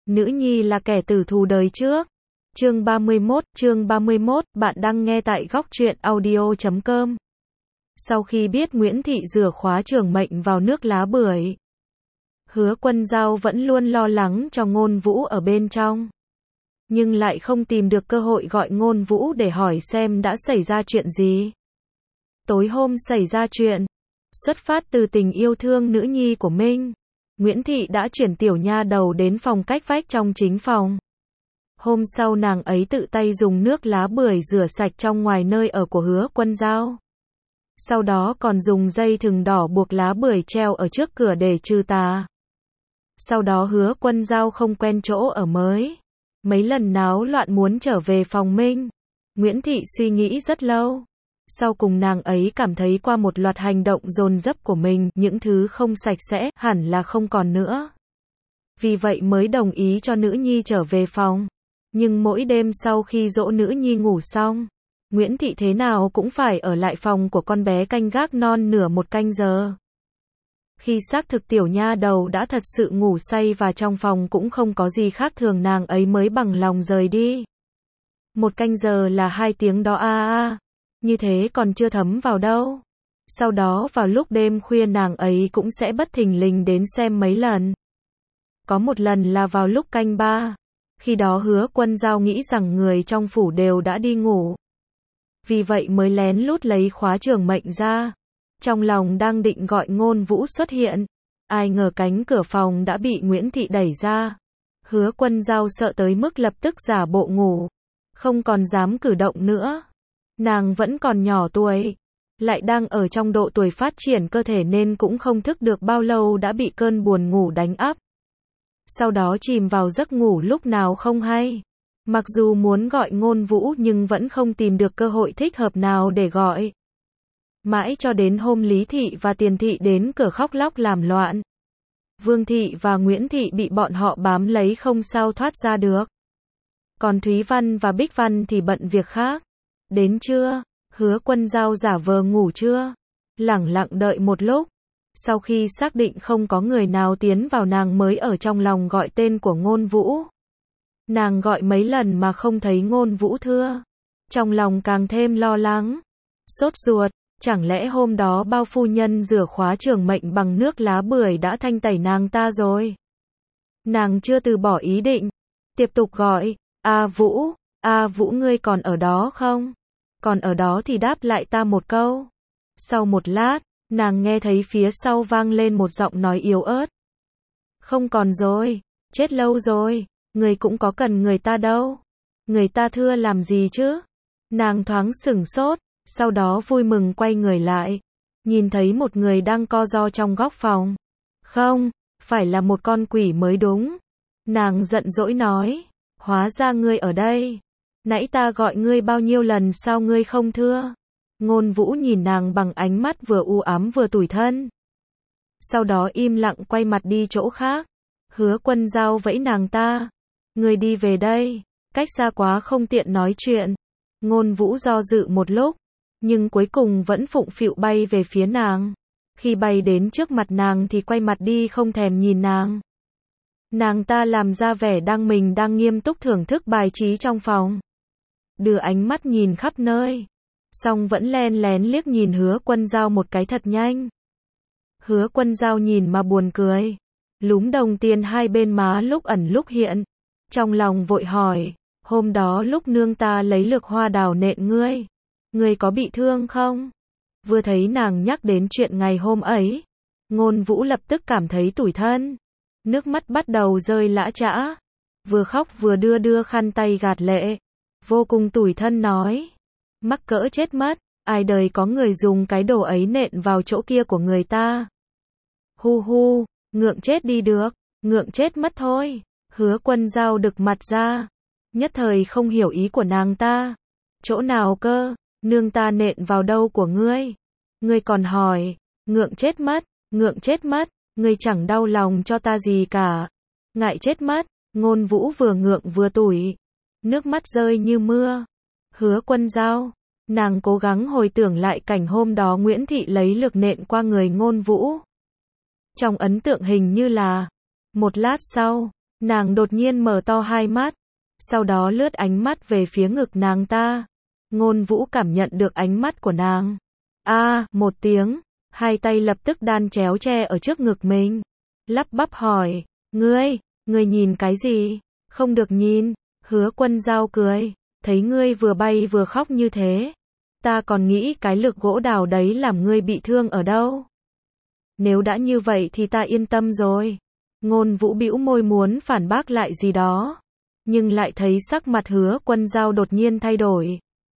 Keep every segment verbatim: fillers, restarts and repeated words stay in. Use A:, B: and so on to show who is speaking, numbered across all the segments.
A: Nữ nhi là kẻ tử thù đời trước. Chương ba mươi mốt, chương ba mươi mốt, bạn đang nghe tại góc truyện audio chấm com. Sau khi biết Nguyễn Thị rửa khóa trường mệnh vào nước lá bưởi, Hứa Quân Dao vẫn luôn lo lắng cho Ngôn Vũ ở bên trong, nhưng lại không tìm được cơ hội gọi Ngôn Vũ để hỏi xem đã xảy ra chuyện gì. Tối hôm xảy ra chuyện, xuất phát từ tình yêu thương nữ nhi của Minh, Nguyễn Thị đã chuyển tiểu nha đầu đến phòng cách vách trong chính phòng. Hôm sau nàng ấy tự tay dùng nước lá bưởi rửa sạch trong ngoài nơi ở của Hứa Quân Dao. Sau đó còn dùng dây thừng đỏ buộc lá bưởi treo ở trước cửa để trừ tà. Sau đó Hứa Quân Dao không quen chỗ ở mới, mấy lần náo loạn muốn trở về phòng Minh. Nguyễn Thị suy nghĩ rất lâu. Sau cùng nàng ấy cảm thấy qua một loạt hành động dồn dập của mình, những thứ không sạch sẽ, hẳn là không còn nữa. Vì vậy mới đồng ý cho nữ nhi trở về phòng. Nhưng mỗi đêm sau khi dỗ nữ nhi ngủ xong, Nguyễn Thị thế nào cũng phải ở lại phòng của con bé canh gác non nửa một canh giờ. Khi xác thực tiểu nha đầu đã thật sự ngủ say và trong phòng cũng không có gì khác thường, nàng ấy mới bằng lòng rời đi. Một canh giờ là hai tiếng đó a a. Như thế còn chưa thấm vào đâu. Sau đó vào lúc đêm khuya nàng ấy cũng sẽ bất thình lình đến xem mấy lần. Có một lần là vào lúc canh ba. Khi đó Hứa Quân Dao nghĩ rằng người trong phủ đều đã đi ngủ. Vì vậy mới lén lút lấy khóa trường mệnh ra. Trong lòng đang định gọi Ngôn Vũ xuất hiện. Ai ngờ cánh cửa phòng đã bị Nguyễn Thị đẩy ra. Hứa Quân Dao sợ tới mức lập tức giả bộ ngủ. Không còn dám cử động nữa. Nàng vẫn còn nhỏ tuổi, lại đang ở trong độ tuổi phát triển cơ thể nên cũng không thức được bao lâu đã bị cơn buồn ngủ đánh ắp. Sau đó chìm vào giấc ngủ lúc nào không hay. Mặc dù muốn gọi Ngôn Vũ nhưng vẫn không tìm được cơ hội thích hợp nào để gọi. Mãi cho đến hôm Lý Thị và Tiền Thị đến cửa khóc lóc làm loạn. Vương Thị và Nguyễn Thị bị bọn họ bám lấy không sao thoát ra được. Còn Thúy Văn và Bích Văn thì bận việc khác. Đến trưa, Hứa Quân Dao giả vờ ngủ trưa, lẳng lặng đợi một lúc. Sau khi xác định không có người nào tiến vào nàng mới ở trong lòng gọi tên của Ngôn Vũ. Nàng gọi mấy lần mà không thấy Ngôn Vũ thưa. Trong lòng càng thêm lo lắng, sốt ruột, chẳng lẽ hôm đó bao phu nhân rửa khóa trường mệnh bằng nước lá bưởi đã thanh tẩy nàng ta rồi. Nàng chưa từ bỏ ý định, tiếp tục gọi, A Vũ, A Vũ ngươi còn ở đó không? Còn ở đó thì đáp lại ta một câu. Sau một lát, nàng nghe thấy phía sau vang lên một giọng nói yếu ớt. Không còn rồi, chết lâu rồi, người cũng có cần người ta đâu. Người ta thưa làm gì chứ? Nàng thoáng sửng sốt, sau đó vui mừng quay người lại. Nhìn thấy một người đang co ro trong góc phòng. Không, phải là một con quỷ mới đúng. Nàng giận dỗi nói, hóa ra ngươi ở đây. Nãy ta gọi ngươi bao nhiêu lần sao ngươi không thưa? Ngôn Vũ nhìn nàng bằng ánh mắt vừa u ám vừa tủi thân. Sau đó im lặng quay mặt đi chỗ khác. Hứa Quân Dao vẫy nàng ta. Ngươi đi về đây, cách xa quá không tiện nói chuyện. Ngôn Vũ do dự một lúc, nhưng cuối cùng vẫn phụng phịu bay về phía nàng. Khi bay đến trước mặt nàng thì quay mặt đi không thèm nhìn nàng. Nàng ta làm ra vẻ đang mình đang nghiêm túc thưởng thức bài trí trong phòng. Đưa ánh mắt nhìn khắp nơi, song vẫn len lén liếc nhìn Hứa Quân Dao một cái thật nhanh. Hứa Quân Dao nhìn mà buồn cười, lúm đồng tiền hai bên má lúc ẩn lúc hiện. Trong lòng vội hỏi, hôm đó lúc nương ta lấy lược hoa đào nện ngươi, ngươi có bị thương không? Vừa thấy nàng nhắc đến chuyện ngày hôm ấy, Ngôn Vũ lập tức cảm thấy tủi thân. Nước mắt bắt đầu rơi lã chã, vừa khóc vừa đưa đưa khăn tay gạt lệ. Vô cùng tủi thân nói, mắc cỡ chết mất, ai đời có người dùng cái đồ ấy nện vào chỗ kia của người ta. Hu hu, ngượng chết đi được, ngượng chết mất thôi. Hứa Quân Dao đực mặt ra, nhất thời không hiểu ý của nàng ta. Chỗ nào cơ, nương ta nện vào đâu của ngươi? Ngươi còn hỏi, ngượng chết mất, ngượng chết mất, ngươi chẳng đau lòng cho ta gì cả. Ngại chết mất, Ngôn Vũ vừa ngượng vừa tủi. Nước mắt rơi như mưa. Hứa Quân Dao, nàng cố gắng hồi tưởng lại cảnh hôm đó Nguyễn Thị lấy lược nện qua người Ngôn Vũ. Trong ấn tượng hình như là, một lát sau, Nàng đột nhiên mở to hai mắt, sau đó lướt ánh mắt về phía ngực nàng ta. Ngôn Vũ cảm nhận được ánh mắt của nàng. A, à, một tiếng, hai tay lập tức đan chéo che ở trước ngực mình. Lắp bắp hỏi, ngươi, ngươi nhìn cái gì? Không được nhìn. Hứa Quân Dao cười, thấy ngươi vừa bay vừa khóc như thế. Ta còn nghĩ cái lực gỗ đào đấy làm ngươi bị thương ở đâu. Nếu đã như vậy thì ta yên tâm rồi. Ngôn Vũ bĩu môi muốn phản bác lại gì đó, nhưng lại thấy sắc mặt Hứa Quân Dao đột nhiên thay đổi.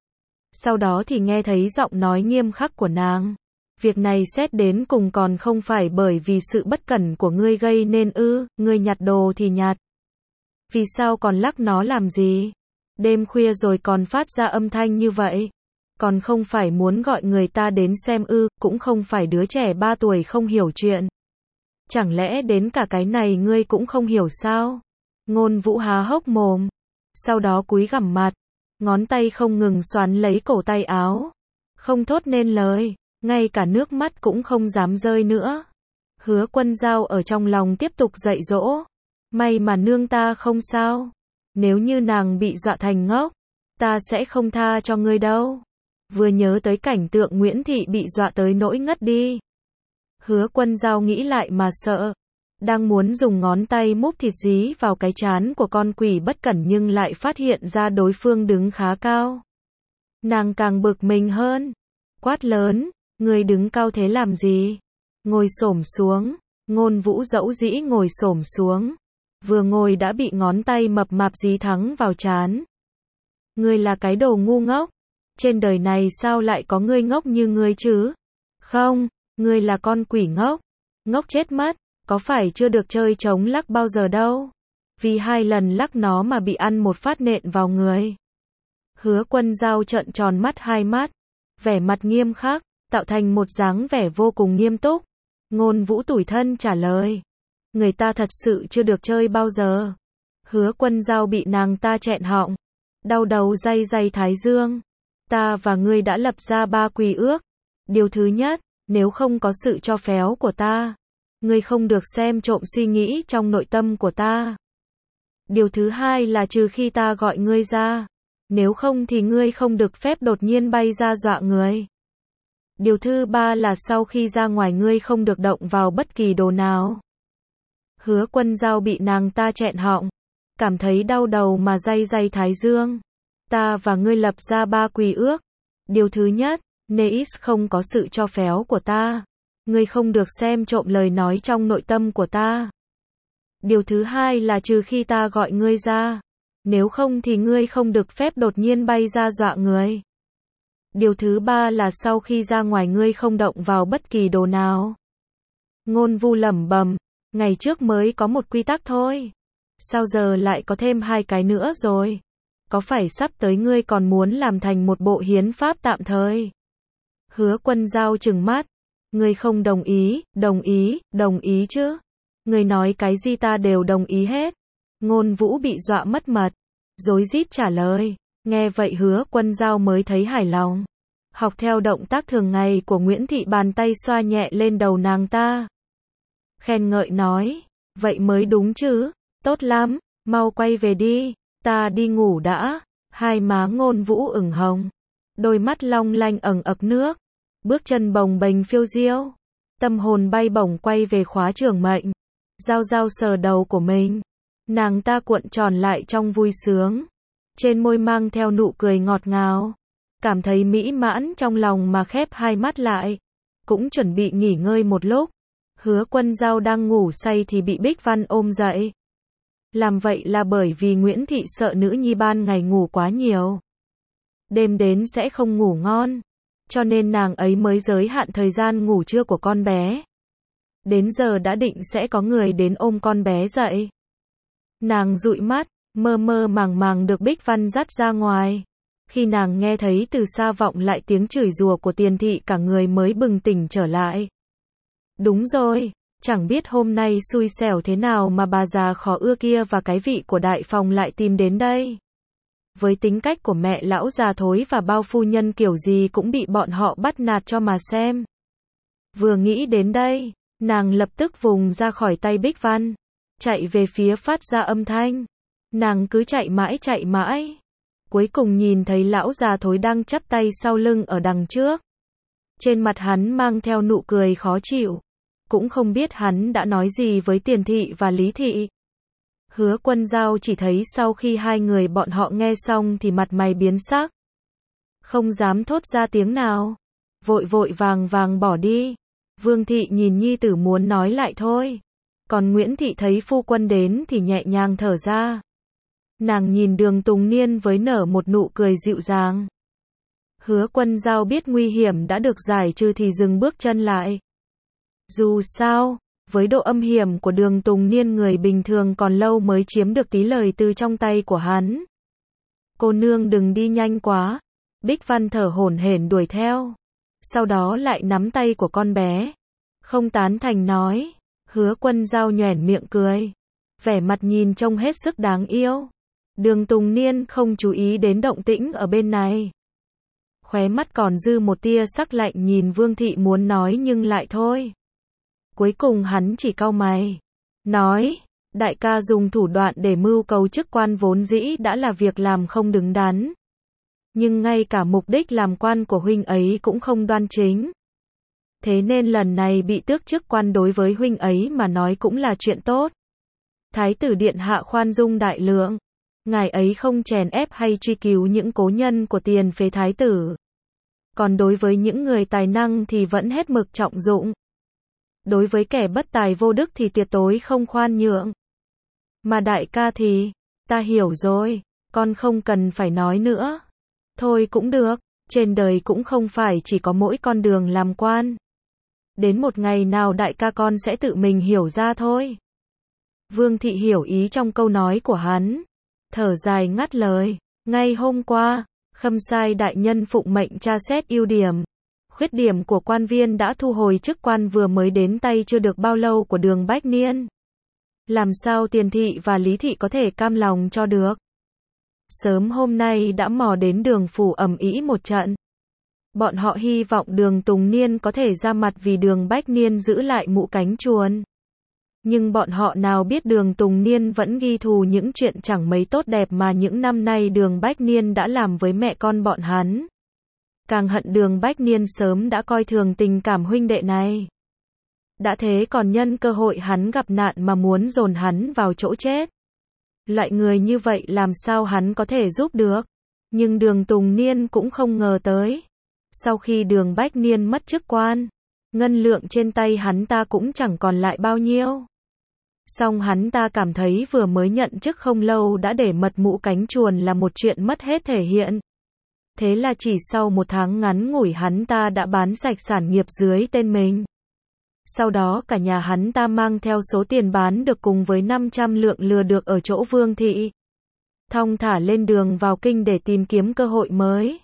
A: Sau đó thì nghe thấy giọng nói nghiêm khắc của nàng. Việc này xét đến cùng còn không phải bởi vì sự bất cẩn của ngươi gây nên ư, ngươi nhặt đồ thì nhặt. Vì sao còn lắc nó làm gì? Đêm khuya rồi còn phát ra âm thanh như vậy. Còn không phải muốn gọi người ta đến xem ư, cũng không phải đứa trẻ ba tuổi không hiểu chuyện. Chẳng lẽ đến cả cái này ngươi cũng không hiểu sao? Ngôn Vũ há hốc mồm, sau đó cúi gằm mặt, ngón tay không ngừng xoắn lấy cổ tay áo. Không thốt nên lời, ngay cả nước mắt cũng không dám rơi nữa. Hứa Quân Dao ở trong lòng tiếp tục dạy dỗ. May mà nương ta không sao. Nếu như nàng bị dọa thành ngốc, ta sẽ không tha cho ngươi đâu. Vừa nhớ tới cảnh tượng Nguyễn Thị bị dọa tới nỗi ngất đi. Hứa Quân Dao nghĩ lại mà sợ. Đang muốn dùng ngón tay múc thịt dí vào cái trán của con quỷ bất cẩn nhưng lại phát hiện ra đối phương đứng khá cao. Nàng càng bực mình hơn. Quát lớn, ngươi đứng cao thế làm gì? Ngồi xổm xuống. Ngôn Vũ dẫu dĩ ngồi xổm xuống. Vừa ngồi đã bị ngón tay mập mạp dí thẳng vào trán. Ngươi là cái đồ ngu ngốc. Trên đời này sao lại có ngươi ngốc như ngươi chứ? Không, ngươi là con quỷ ngốc. Ngốc chết mất, có phải chưa được chơi trống lắc bao giờ đâu. Vì hai lần lắc nó mà bị ăn một phát nện vào người. Hứa Quân Dao trợn tròn mắt hai mắt, vẻ mặt nghiêm khắc, tạo thành một dáng vẻ vô cùng nghiêm túc. Ngôn Vũ tủi thân trả lời. Người ta thật sự chưa được chơi bao giờ. Hứa Quân Dao bị nàng ta chẹn họng, đau đầu day day thái dương. Ta và ngươi đã lập ra ba quy ước. Điều thứ nhất, nếu không có sự cho phép của ta, ngươi không được xem trộm suy nghĩ trong nội tâm của ta. Điều thứ hai là trừ khi ta gọi ngươi ra, nếu không thì ngươi không được phép đột nhiên bay ra dọa người. Điều thứ ba là sau khi ra ngoài ngươi không được động vào bất kỳ đồ nào. Hứa Quân Dao bị nàng ta chẹn họng, cảm thấy đau đầu mà day day thái dương. Ta và ngươi lập ra ba quy ước. Điều thứ nhất, Neis không có sự cho phép của ta. Ngươi không được xem trộm lời nói trong nội tâm của ta. Điều thứ hai là trừ khi ta gọi ngươi ra. Nếu không thì ngươi không được phép đột nhiên bay ra dọa người. Điều thứ ba là sau khi ra ngoài ngươi không động vào bất kỳ đồ nào. Ngôn Vũ lẩm bẩm, ngày trước mới có một quy tắc thôi. Sao giờ lại có thêm hai cái nữa rồi? Có phải sắp tới ngươi còn muốn làm thành một bộ hiến pháp tạm thời? Hứa Quân Dao trừng mắt. Ngươi không đồng ý, đồng ý, đồng ý chứ? Ngươi nói cái gì ta đều đồng ý hết. Ngôn Vũ bị dọa mất mật, rối rít trả lời. Nghe vậy Hứa Quân Dao mới thấy hài lòng. Học theo động tác thường ngày của Nguyễn Thị, bàn tay xoa nhẹ lên đầu nàng ta. Khen ngợi nói, vậy mới đúng chứ, tốt lắm, mau quay về đi, ta đi ngủ đã. Hai má Ngôn Vũ ửng hồng, đôi mắt long lanh ẩn ực nước, bước chân bồng bềnh phiêu diêu, tâm hồn bay bổng quay về khóa trường mệnh. Dao Dao sờ đầu của mình, nàng ta cuộn tròn lại trong vui sướng, trên môi mang theo nụ cười ngọt ngào, cảm thấy mỹ mãn trong lòng mà khép hai mắt lại, cũng chuẩn bị nghỉ ngơi một lúc. Hứa Quân Dao đang ngủ say thì bị Bích Văn ôm dậy. Làm vậy là bởi vì Nguyễn Thị sợ nữ nhi ban ngày ngủ quá nhiều, đêm đến sẽ không ngủ ngon, cho nên nàng ấy mới giới hạn thời gian ngủ trưa của con bé. Đến giờ đã định sẽ có người đến ôm con bé dậy. Nàng dụi mắt, mơ mơ màng màng được Bích Văn dắt ra ngoài. Khi nàng nghe thấy từ xa vọng lại tiếng chửi rủa của Tiền Thị, cả người mới bừng tỉnh trở lại. Đúng rồi, chẳng biết hôm nay xui xẻo thế nào mà bà già khó ưa kia và cái vị của đại phòng lại tìm đến đây. Với tính cách của mẹ lão già thối và bao phu nhân kiểu gì cũng bị bọn họ bắt nạt cho mà xem. Vừa nghĩ đến đây, nàng lập tức vùng ra khỏi tay Bích Văn. chạy về phía phát ra âm thanh. Nàng cứ chạy mãi chạy mãi. Cuối cùng nhìn thấy lão già thối đang chắp tay sau lưng ở đằng trước. Trên mặt hắn mang theo nụ cười khó chịu. Cũng không biết hắn đã nói gì với Tiền Thị và Lý Thị. Hứa Quân Dao chỉ thấy sau khi hai người bọn họ nghe xong thì mặt mày biến sắc. Không dám thốt ra tiếng nào. Vội vội vàng vàng bỏ đi. Vương Thị nhìn nhi tử muốn nói lại thôi. Còn Nguyễn Thị thấy phu quân đến thì nhẹ nhàng thở ra. Nàng nhìn Đường Tùng Niên với nở một nụ cười dịu dàng. Hứa Quân Dao biết nguy hiểm đã được giải trừ thì dừng bước chân lại. Dù sao, với độ âm hiểm của Đường Tùng Niên người bình thường còn lâu mới chiếm được tí lời từ trong tay của hắn. Cô nương đừng đi nhanh quá. Bích Văn thở hổn hển đuổi theo. Sau đó lại nắm tay của con bé. Không tán thành nói. Hứa Quân Dao nhoẻn miệng cười. Vẻ mặt nhìn trông hết sức đáng yêu. Đường Tùng Niên không chú ý đến động tĩnh ở bên này. Khóe mắt còn dư một tia sắc lạnh nhìn Vương Thị muốn nói nhưng lại thôi. Cuối cùng hắn chỉ cau mày. Nói, đại ca dùng thủ đoạn để mưu cầu chức quan vốn dĩ đã là việc làm không đứng đắn. Nhưng ngay cả mục đích làm quan của huynh ấy cũng không đoan chính. Thế nên lần này bị tước chức quan đối với huynh ấy mà nói cũng là chuyện tốt. Thái tử điện hạ khoan dung đại lượng. Ngài ấy không chèn ép hay truy cứu những cố nhân của tiền phế thái tử. Còn đối với những người tài năng thì vẫn hết mực trọng dụng. Đối với kẻ bất tài vô đức thì tuyệt đối không khoan nhượng. Mà đại ca thì, ta hiểu rồi, con không cần phải nói nữa. Thôi cũng được, trên đời cũng không phải chỉ có mỗi con đường làm quan. Đến một ngày nào đại ca con sẽ tự mình hiểu ra thôi. Vương Thị hiểu ý trong câu nói của hắn. Thở dài ngắt lời. Ngay hôm qua, Khâm Sai đại nhân phụng mệnh tra xét ưu điểm, khuyết điểm của quan viên đã thu hồi chức quan vừa mới đến tay chưa được bao lâu của Đường Bách Niên. Làm sao Tiền Thị và Lý Thị có thể cam lòng cho được. Sớm hôm nay đã mò đến Đường phủ ầm ĩ một trận. Bọn họ hy vọng Đường Tùng Niên có thể ra mặt vì Đường Bách Niên giữ lại mũ cánh chuồn. Nhưng bọn họ nào biết Đường Tùng Niên vẫn ghi thù những chuyện chẳng mấy tốt đẹp mà những năm nay Đường Bách Niên đã làm với mẹ con bọn hắn. Càng hận Đường Bách Niên sớm đã coi thường tình cảm huynh đệ này. Đã thế còn nhân cơ hội hắn gặp nạn mà muốn dồn hắn vào chỗ chết. Loại người như vậy làm sao hắn có thể giúp được. Nhưng Đường Tùng Niên cũng không ngờ tới. Sau khi Đường Bách Niên mất chức quan, ngân lượng trên tay hắn ta cũng chẳng còn lại bao nhiêu. Song hắn ta cảm thấy vừa mới nhận chức không lâu đã để mật mũ cánh chuồn là một chuyện mất hết thể hiện. Thế là chỉ sau một tháng ngắn ngủi hắn ta đã bán sạch sản nghiệp dưới tên mình. Sau đó cả nhà hắn ta mang theo số tiền bán được cùng với năm trăm lượng lừa được ở chỗ Vương Thị. Thong thả lên đường vào kinh để tìm kiếm cơ hội mới.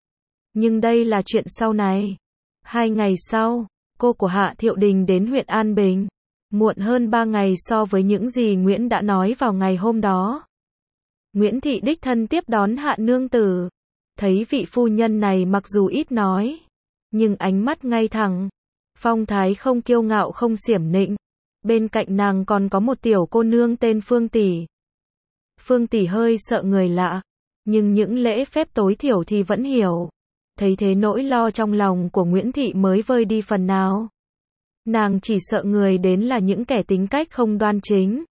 A: Nhưng đây là chuyện sau này. Hai ngày sau, cô của Hạ Thiệu Đình đến huyện An Bình. Muộn hơn ba ngày so với những gì Nguyễn đã nói vào ngày hôm đó. Nguyễn Thị đích thân tiếp đón Hạ nương tử. Thấy vị phu nhân này mặc dù ít nói, nhưng ánh mắt ngay thẳng, phong thái không kiêu ngạo không xiểm nịnh. Bên cạnh nàng còn có một tiểu cô nương tên Phương Tỷ. Phương Tỷ hơi sợ người lạ, nhưng những lễ phép tối thiểu thì vẫn hiểu. Thấy thế nỗi lo trong lòng của Nguyễn Thị mới vơi đi phần nào. Nàng chỉ sợ người đến là những kẻ tính cách không đoan chính.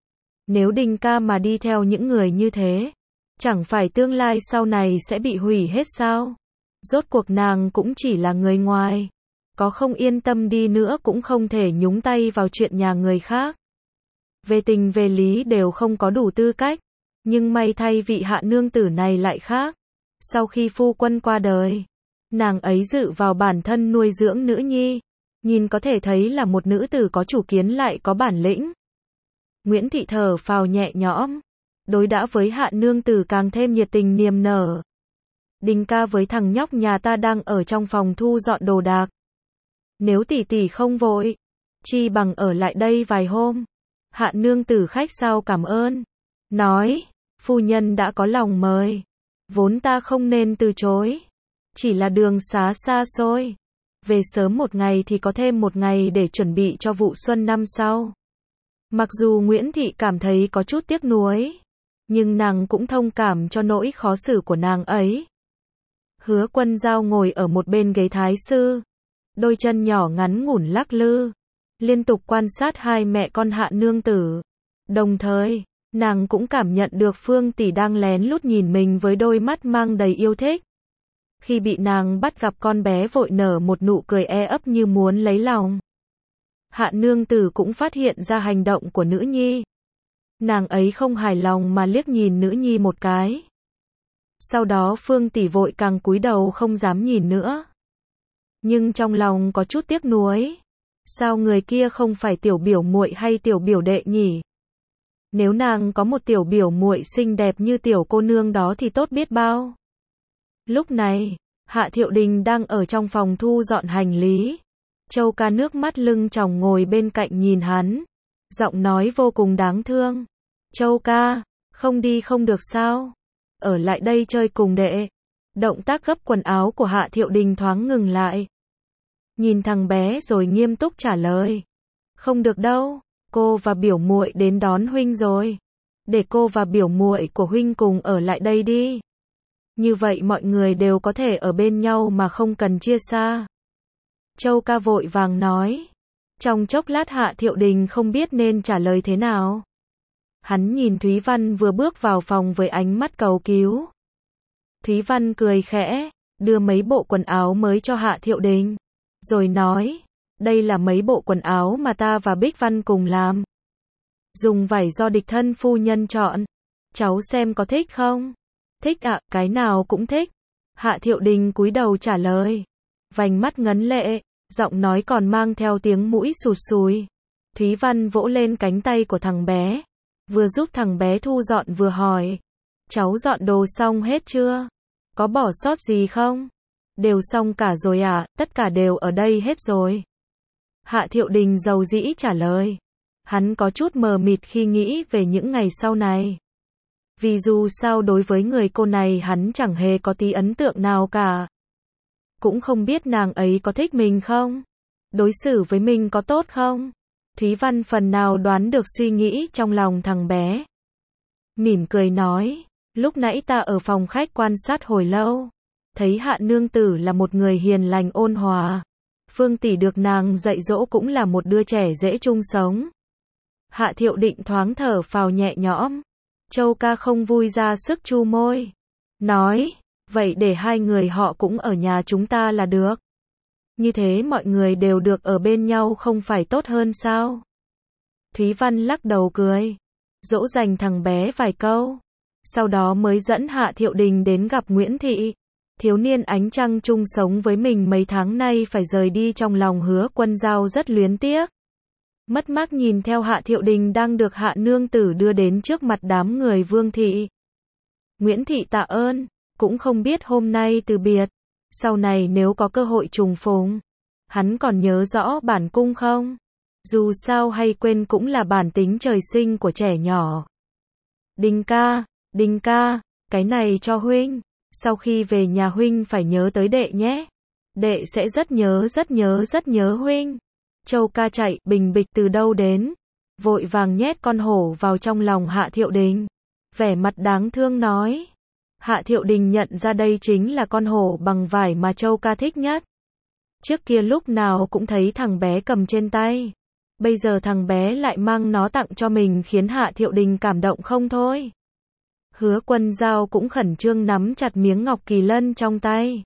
A: Nếu Đình ca mà đi theo những người như thế, chẳng phải tương lai sau này sẽ bị hủy hết sao? Rốt cuộc nàng cũng chỉ là người ngoài. Có không yên tâm đi nữa cũng không thể nhúng tay vào chuyện nhà người khác. Về tình về lý đều không có đủ tư cách. Nhưng may thay vị Hạ nương tử này lại khác. Sau khi phu quân qua đời, nàng ấy dự vào bản thân nuôi dưỡng nữ nhi. Nhìn có thể thấy là một nữ tử có chủ kiến lại có bản lĩnh. Nguyễn Thị thở phào nhẹ nhõm. Đối đãi với Hạ nương tử càng thêm nhiệt tình niềm nở. Đình ca với thằng nhóc nhà ta đang ở trong phòng thu dọn đồ đạc. Nếu tỷ tỷ không vội, chi bằng ở lại đây vài hôm. Hạ nương tử khách sao cảm ơn. Nói, phu nhân đã có lòng mời. Vốn ta không nên từ chối. Chỉ là đường xá xa xôi. Về sớm một ngày thì có thêm một ngày để chuẩn bị cho vụ xuân năm sau. Mặc dù Nguyễn Thị cảm thấy có chút tiếc nuối, nhưng nàng cũng thông cảm cho nỗi khó xử của nàng ấy. Hứa Quân Dao ngồi ở một bên ghế thái sư, đôi chân nhỏ ngắn ngủn lắc lư, liên tục quan sát hai mẹ con Hạ nương tử. Đồng thời, nàng cũng cảm nhận được Phương tỷ đang lén lút nhìn mình với đôi mắt mang đầy yêu thích. Khi bị nàng bắt gặp, con bé vội nở một nụ cười e ấp như muốn lấy lòng. Hạ nương tử cũng phát hiện ra hành động của nữ nhi. Nàng ấy không hài lòng mà liếc nhìn nữ nhi một cái. Sau đó Phương tỷ vội càng cúi đầu không dám nhìn nữa. Nhưng trong lòng có chút tiếc nuối. Sao người kia không phải tiểu biểu muội hay tiểu biểu đệ nhỉ? Nếu nàng có một tiểu biểu muội xinh đẹp như tiểu cô nương đó thì tốt biết bao. Lúc này, Hạ Thiệu Đình đang ở trong phòng thu dọn hành lý. Châu Ca nước mắt lưng tròng ngồi bên cạnh nhìn hắn. Giọng nói vô cùng đáng thương. Châu Ca, không đi không được sao? Ở lại đây chơi cùng đệ. Động tác gấp quần áo của Hạ Thiệu Đình thoáng ngừng lại. Nhìn thằng bé rồi nghiêm túc trả lời. Không được đâu, cô và biểu muội đến đón huynh rồi. Để cô và biểu muội của huynh cùng ở lại đây đi. Như vậy mọi người đều có thể ở bên nhau mà không cần chia xa. Châu Ca vội vàng nói. Trong chốc lát Hạ Thiệu Đình không biết nên trả lời thế nào. Hắn nhìn Thúy Văn vừa bước vào phòng với ánh mắt cầu cứu. Thúy Văn cười khẽ, đưa mấy bộ quần áo mới cho Hạ Thiệu Đình. Rồi nói, đây là mấy bộ quần áo mà ta và Bích Văn cùng làm. Dùng vải do địch thân phu nhân chọn. Cháu xem có thích không? Thích ạ, cái nào cũng thích. Hạ Thiệu Đình cúi đầu trả lời. Vành mắt ngấn lệ, giọng nói còn mang theo tiếng mũi sụt sùi. Thúy Văn vỗ lên cánh tay của thằng bé. Vừa giúp thằng bé thu dọn vừa hỏi. Cháu dọn đồ xong hết chưa? Có bỏ sót gì không? Đều xong cả rồi ạ, à, tất cả đều ở đây hết rồi. Hạ Thiệu Đình dầu dĩ trả lời. Hắn có chút mờ mịt khi nghĩ về những ngày sau này. Vì dù sao đối với người cô này hắn chẳng hề có tí ấn tượng nào cả. Cũng không biết nàng ấy có thích mình không? Đối xử với mình có tốt không? Thúy Văn phần nào đoán được suy nghĩ trong lòng thằng bé. Mỉm cười nói, lúc nãy ta ở phòng khách quan sát hồi lâu. Thấy Hạ nương tử là một người hiền lành ôn hòa. Phương tỷ được nàng dạy dỗ cũng là một đứa trẻ dễ chung sống. Hạ Thiệu Định thoáng thở phào nhẹ nhõm. Châu Ca không vui ra sức chu môi. Nói, vậy để hai người họ cũng ở nhà chúng ta là được. Như thế mọi người đều được ở bên nhau không phải tốt hơn sao? Thúy Văn lắc đầu cười. Dỗ dành thằng bé vài câu. Sau đó mới dẫn Hạ Thiệu Đình đến gặp Nguyễn Thị. Thiếu niên ánh trăng chung sống với mình mấy tháng nay phải rời đi trong lòng Hứa Quân Dao rất luyến tiếc. Mất mát nhìn theo Hạ Thiệu Đình đang được Hạ nương tử đưa đến trước mặt đám người Vương thị. Nguyễn Thị tạ ơn, cũng không biết hôm nay từ biệt, sau này nếu có cơ hội trùng phùng, hắn còn nhớ rõ bản cung không? Dù sao hay quên cũng là bản tính trời sinh của trẻ nhỏ. Đình ca, Đình ca, cái này cho huynh, sau khi về nhà huynh phải nhớ tới đệ nhé. Đệ sẽ rất nhớ rất nhớ rất nhớ huynh. Châu Ca chạy bình bịch từ đâu đến, vội vàng nhét con hổ vào trong lòng Hạ Thiệu Đình. Vẻ mặt đáng thương nói. Hạ Thiệu Đình nhận ra đây chính là con hổ bằng vải mà Châu Ca thích nhất. Trước kia lúc nào cũng thấy thằng bé cầm trên tay. Bây giờ thằng bé lại mang nó tặng cho mình khiến Hạ Thiệu Đình cảm động không thôi. Hứa Quân Dao cũng khẩn trương nắm chặt miếng ngọc kỳ lân trong tay.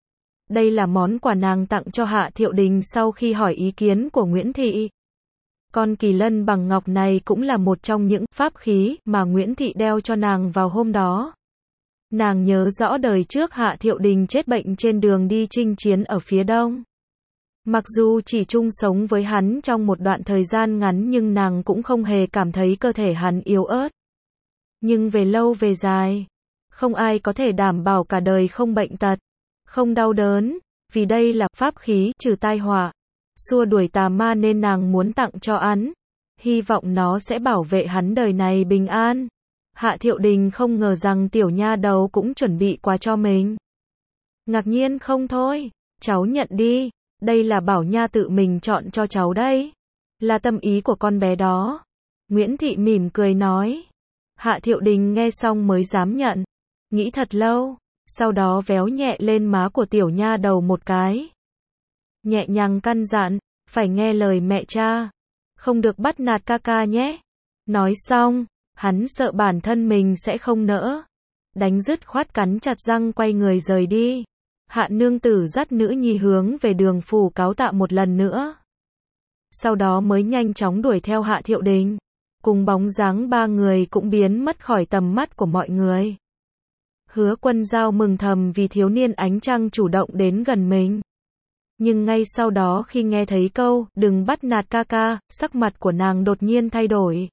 A: Đây là món quà nàng tặng cho Hạ Thiệu Đình sau khi hỏi ý kiến của Nguyễn Thị. Con kỳ lân bằng ngọc này cũng là một trong những pháp khí mà Nguyễn Thị đeo cho nàng vào hôm đó. Nàng nhớ rõ đời trước Hạ Thiệu Đình chết bệnh trên đường đi chinh chiến ở phía đông. Mặc dù chỉ chung sống với hắn trong một đoạn thời gian ngắn nhưng nàng cũng không hề cảm thấy cơ thể hắn yếu ớt. Nhưng về lâu về dài, không ai có thể đảm bảo cả đời không bệnh tật, không đau đớn, vì đây là pháp khí trừ tai họa, xua đuổi tà ma nên nàng muốn tặng cho hắn, hy vọng nó sẽ bảo vệ hắn đời này bình an. Hạ Thiệu Đình không ngờ rằng tiểu nha đầu cũng chuẩn bị quà cho mình. Ngạc nhiên không thôi, cháu nhận đi, đây là Bảo Nha tự mình chọn cho cháu đây, là tâm ý của con bé đó. Nguyễn Thị mỉm cười nói. Hạ Thiệu Đình nghe xong mới dám nhận. Nghĩ thật lâu, sau đó véo nhẹ lên má của tiểu nha đầu một cái. Nhẹ nhàng căn dặn, phải nghe lời mẹ cha. Không được bắt nạt ca ca nhé. Nói xong, hắn sợ bản thân mình sẽ không nỡ. Đánh dứt khoát cắn chặt răng quay người rời đi. Hạ nương tử dắt nữ nhi hướng về đường phủ cáo tạ một lần nữa. Sau đó mới nhanh chóng đuổi theo Hạ Thiệu Đình. Cùng bóng dáng ba người cũng biến mất khỏi tầm mắt của mọi người. Hứa Quân Dao mừng thầm vì thiếu niên ánh trăng chủ động đến gần mình. Nhưng ngay sau đó khi nghe thấy câu, đừng bắt nạt ca ca, sắc mặt của nàng đột nhiên thay đổi.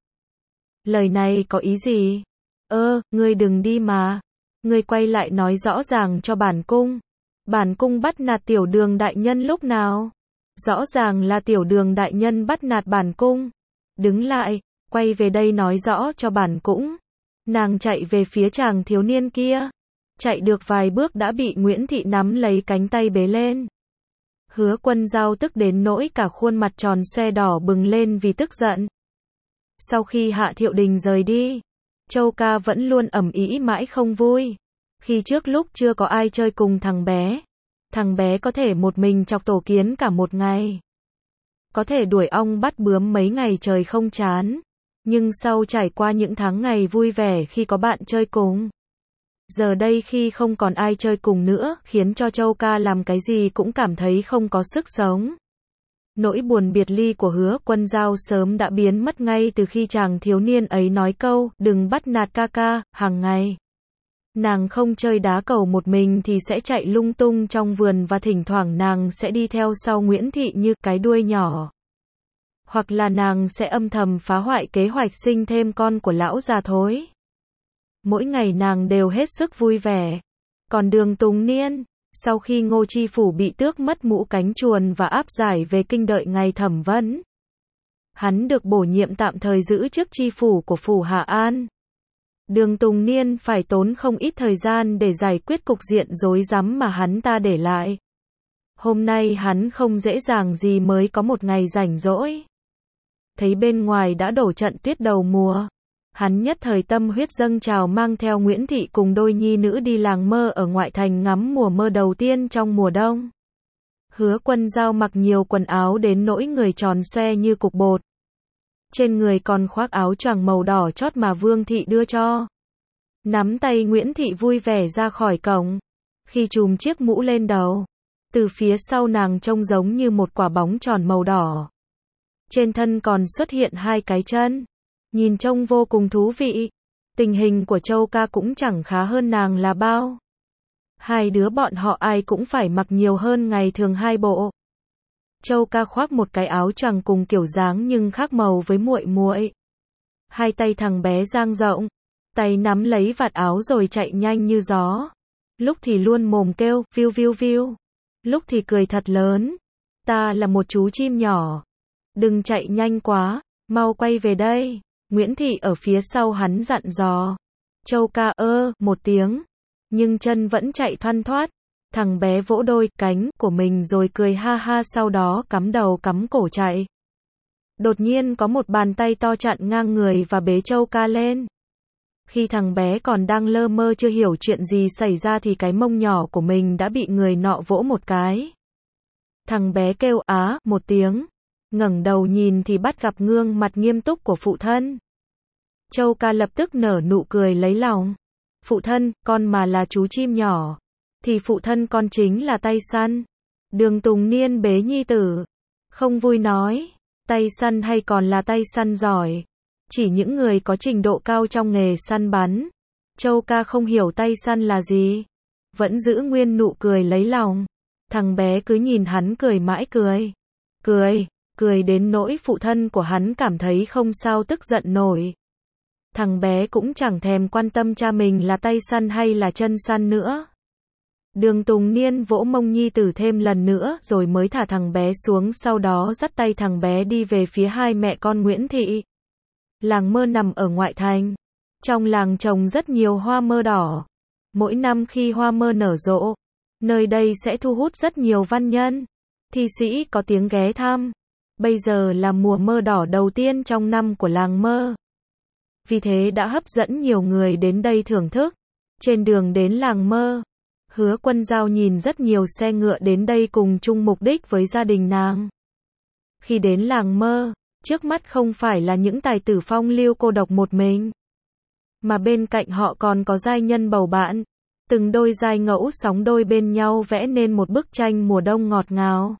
A: Lời này có ý gì? Ơ, ngươi đừng đi mà. Ngươi quay lại nói rõ ràng cho bản cung. Bản cung bắt nạt tiểu đường đại nhân lúc nào? Rõ ràng là tiểu đường đại nhân bắt nạt bản cung. Đứng lại, quay về đây nói rõ cho bản cung. Nàng chạy về phía chàng thiếu niên kia. Chạy được vài bước đã bị Nguyễn Thị nắm lấy cánh tay bế lên. Hứa Quân Dao tức đến nỗi cả khuôn mặt tròn xoe đỏ bừng lên vì tức giận. Sau khi Hạ Thiệu Đình rời đi, Châu ca vẫn luôn ầm ĩ mãi không vui. Khi trước lúc chưa có ai chơi cùng thằng bé, thằng bé có thể một mình chọc tổ kiến cả một ngày. Có thể đuổi ong bắt bướm mấy ngày trời không chán. Nhưng sau trải qua những tháng ngày vui vẻ khi có bạn chơi cùng, giờ đây khi không còn ai chơi cùng nữa, khiến cho Châu ca làm cái gì cũng cảm thấy không có sức sống. Nỗi buồn biệt ly của Hứa Quân Dao sớm đã biến mất ngay từ khi chàng thiếu niên ấy nói câu, đừng bắt nạt ca ca, hàng ngày. Nàng không chơi đá cầu một mình thì sẽ chạy lung tung trong vườn và thỉnh thoảng nàng sẽ đi theo sau Nguyễn Thị như cái đuôi nhỏ. Hoặc là nàng sẽ âm thầm phá hoại kế hoạch sinh thêm con của lão già thối. Mỗi ngày nàng đều hết sức vui vẻ. Còn Đường Tùng Niên, sau khi Ngô Chi Phủ bị tước mất mũ cánh chuồn và áp giải về kinh đợi ngày thẩm vấn, hắn được bổ nhiệm tạm thời giữ chức chi phủ của phủ Hà An. Đường Tùng Niên phải tốn không ít thời gian để giải quyết cục diện rối rắm mà hắn ta để lại. Hôm nay hắn không dễ dàng gì mới có một ngày rảnh rỗi. Thấy bên ngoài đã đổ trận tuyết đầu mùa, hắn nhất thời tâm huyết dâng trào mang theo Nguyễn Thị cùng đôi nhi nữ đi làng mơ ở ngoại thành ngắm mùa mơ đầu tiên trong mùa đông. Hứa Quân Dao mặc nhiều quần áo đến nỗi người tròn xoe như cục bột. Trên người còn khoác áo choàng màu đỏ chót mà Vương Thị đưa cho. Nắm tay Nguyễn Thị vui vẻ ra khỏi cổng. Khi chùm chiếc mũ lên đầu, từ phía sau nàng trông giống như một quả bóng tròn màu đỏ. Trên thân còn xuất hiện hai cái chân. Nhìn trông vô cùng thú vị. Tình hình của Châu ca cũng chẳng khá hơn nàng là bao. Hai đứa bọn họ ai cũng phải mặc nhiều hơn ngày thường hai bộ. Châu ca khoác một cái áo choàng cùng kiểu dáng nhưng khác màu với muội muội. Hai tay thằng bé dang rộng, tay nắm lấy vạt áo rồi chạy nhanh như gió. Lúc thì luôn mồm kêu, viu viu viu. Lúc thì cười thật lớn. Ta là một chú chim nhỏ. Đừng chạy nhanh quá, mau quay về đây. Nguyễn Thị ở phía sau hắn dặn dò. Châu ca ơ, một tiếng. Nhưng chân vẫn chạy thoăn thoát. Thằng bé vỗ đôi cánh của mình rồi cười ha ha sau đó cắm đầu cắm cổ chạy. Đột nhiên có một bàn tay to chặn ngang người và bế Châu ca lên. Khi thằng bé còn đang lơ mơ chưa hiểu chuyện gì xảy ra thì cái mông nhỏ của mình đã bị người nọ vỗ một cái. Thằng bé kêu á một tiếng. Ngẩng đầu nhìn thì bắt gặp gương mặt nghiêm túc của phụ thân. Châu ca lập tức nở nụ cười lấy lòng. Phụ thân, con mà là chú chim nhỏ, thì phụ thân con chính là tay săn. Đường Tùng Niên bế nhi tử. Không vui nói, tay săn hay còn là tay săn giỏi. Chỉ những người có trình độ cao trong nghề săn bắn. Châu ca không hiểu tay săn là gì. Vẫn giữ nguyên nụ cười lấy lòng. Thằng bé cứ nhìn hắn cười mãi cười. Cười, cười đến nỗi phụ thân của hắn cảm thấy không sao tức giận nổi. Thằng bé cũng chẳng thèm quan tâm cha mình là tay săn hay là chân săn nữa. Đường Tùng Niên vỗ mông nhi tử thêm lần nữa rồi mới thả thằng bé xuống, sau đó dắt tay thằng bé đi về phía hai mẹ con Nguyễn Thị. Làng mơ nằm ở ngoại thành. Trong làng trồng rất nhiều hoa mơ đỏ. Mỗi năm khi hoa mơ nở rộ, nơi đây sẽ thu hút rất nhiều văn nhân, thi sĩ có tiếng ghé thăm. Bây giờ là mùa mơ đỏ đầu tiên trong năm của làng mơ. Vì thế đã hấp dẫn nhiều người đến đây thưởng thức. Trên đường đến làng mơ, Hứa Quân Dao nhìn rất nhiều xe ngựa đến đây cùng chung mục đích với gia đình nàng. Khi đến làng mơ, trước mắt không phải là những tài tử phong lưu cô độc một mình, mà bên cạnh họ còn có giai nhân bầu bạn. Từng đôi giai ngẫu sóng đôi bên nhau vẽ nên một bức tranh mùa đông ngọt ngào.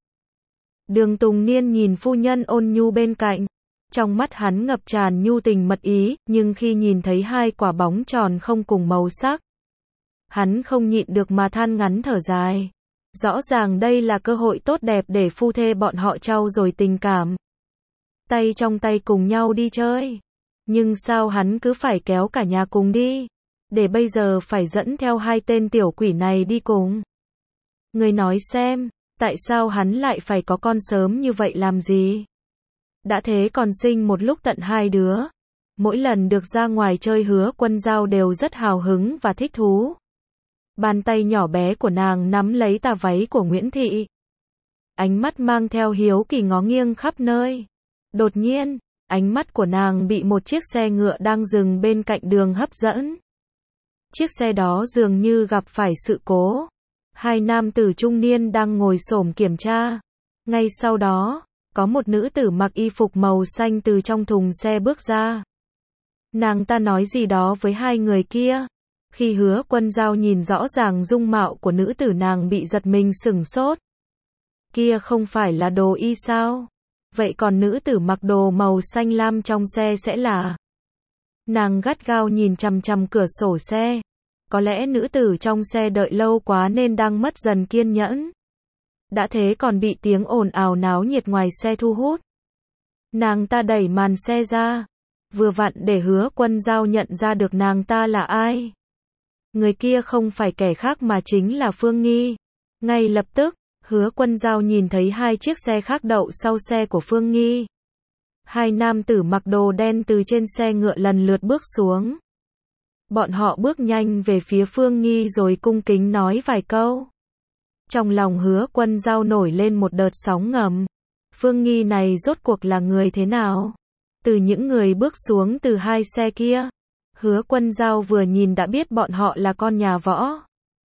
A: Đường Tùng Niên nhìn phu nhân ôn nhu bên cạnh. Trong mắt hắn ngập tràn nhu tình mật ý, nhưng khi nhìn thấy hai quả bóng tròn không cùng màu sắc, hắn không nhịn được mà than ngắn thở dài. Rõ ràng đây là cơ hội tốt đẹp để phu thê bọn họ trau dồi tình cảm. Tay trong tay cùng nhau đi chơi. Nhưng sao hắn cứ phải kéo cả nhà cùng đi? Để bây giờ phải dẫn theo hai tên tiểu quỷ này đi cùng. Người nói xem, tại sao hắn lại phải có con sớm như vậy làm gì? Đã thế còn sinh một lúc tận hai đứa. Mỗi lần được ra ngoài chơi Hứa Quân Dao đều rất hào hứng và thích thú. Bàn tay nhỏ bé của nàng nắm lấy tà váy của Nguyễn Thị. Ánh mắt mang theo hiếu kỳ ngó nghiêng khắp nơi. Đột nhiên, ánh mắt của nàng bị một chiếc xe ngựa đang dừng bên cạnh đường hấp dẫn. Chiếc xe đó dường như gặp phải sự cố. Hai nam tử trung niên đang ngồi xổm kiểm tra. Ngay sau đó, có một nữ tử mặc y phục màu xanh từ trong thùng xe bước ra. Nàng ta nói gì đó với hai người kia. Khi Hứa Quân Dao nhìn rõ ràng dung mạo của nữ tử, nàng bị giật mình sửng sốt. Kia không phải là Đồ Y sao? Vậy còn nữ tử mặc đồ màu xanh lam trong xe sẽ là? Nàng gắt gao nhìn chằm chằm cửa sổ xe. Có lẽ nữ tử trong xe đợi lâu quá nên đang mất dần kiên nhẫn. Đã thế còn bị tiếng ồn ào náo nhiệt ngoài xe thu hút. Nàng ta đẩy màn xe ra, vừa vặn để Hứa Quân Dao nhận ra được nàng ta là ai. Người kia không phải kẻ khác mà chính là Phương Nghi. Ngay lập tức, Hứa Quân Dao nhìn thấy hai chiếc xe khác đậu sau xe của Phương Nghi. Hai nam tử mặc đồ đen từ trên xe ngựa lần lượt bước xuống. Bọn họ bước nhanh về phía Phương Nghi rồi cung kính nói vài câu. Trong lòng Hứa Quân Dao nổi lên một đợt sóng ngầm. Phương Nghi này rốt cuộc là người thế nào? Từ những người bước xuống từ hai xe kia, Hứa Quân Dao vừa nhìn đã biết bọn họ là con nhà võ.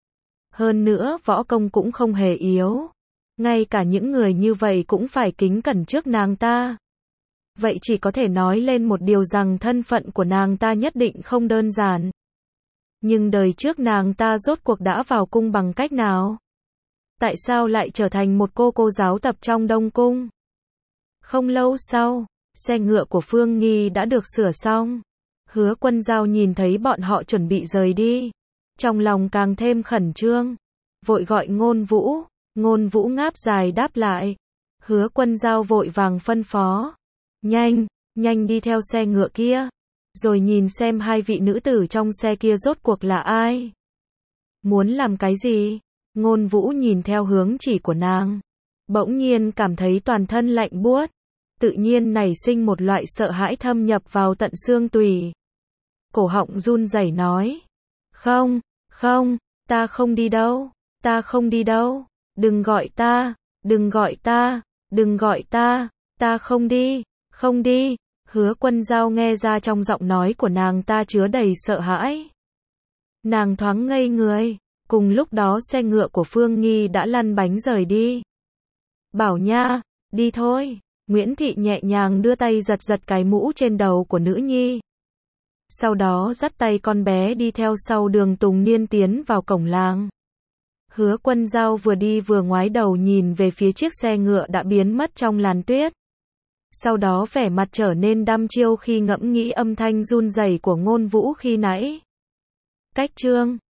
A: Hơn nữa võ công cũng không hề yếu. Ngay cả những người như vậy cũng phải kính cẩn trước nàng ta. Vậy chỉ có thể nói lên một điều rằng thân phận của nàng ta nhất định không đơn giản. Nhưng đời trước nàng ta rốt cuộc đã vào cung bằng cách nào? Tại sao lại trở thành một cô cô giáo tập trong Đông Cung? Không lâu sau, xe ngựa của Phương Nghi đã được sửa xong. Hứa Quân Dao nhìn thấy bọn họ chuẩn bị rời đi. Trong lòng càng thêm khẩn trương. Vội gọi Ngôn Vũ. Ngôn Vũ ngáp dài đáp lại. Hứa Quân Dao vội vàng phân phó. Nhanh, nhanh đi theo xe ngựa kia. Rồi nhìn xem hai vị nữ tử trong xe kia rốt cuộc là ai. Muốn làm cái gì? Ngôn Vũ nhìn theo hướng chỉ của nàng. Bỗng nhiên cảm thấy toàn thân lạnh buốt. Tự nhiên nảy sinh một loại sợ hãi thâm nhập vào tận xương tủy. Cổ họng run rẩy nói. Không, không, ta không đi đâu. Ta không đi đâu. Đừng gọi ta, đừng gọi ta, đừng gọi ta. Ta không đi, không đi. Hứa Quân Dao nghe ra trong giọng nói của nàng ta chứa đầy sợ hãi. Nàng thoáng ngây người. Cùng lúc đó xe ngựa của Phương Nghi đã lăn bánh rời đi. Bảo nha, đi thôi. Nguyễn Thị nhẹ nhàng đưa tay giật giật cái mũ trên đầu của nữ nhi. Sau đó dắt tay con bé đi theo sau Đường Tùng Niên tiến vào cổng làng. Hứa Quân Dao vừa đi vừa ngoái đầu nhìn về phía chiếc xe ngựa đã biến mất trong làn tuyết. Sau đó vẻ mặt trở nên đăm chiêu khi ngẫm nghĩ âm thanh run rẩy của Ngôn Vũ khi nãy. Cách chương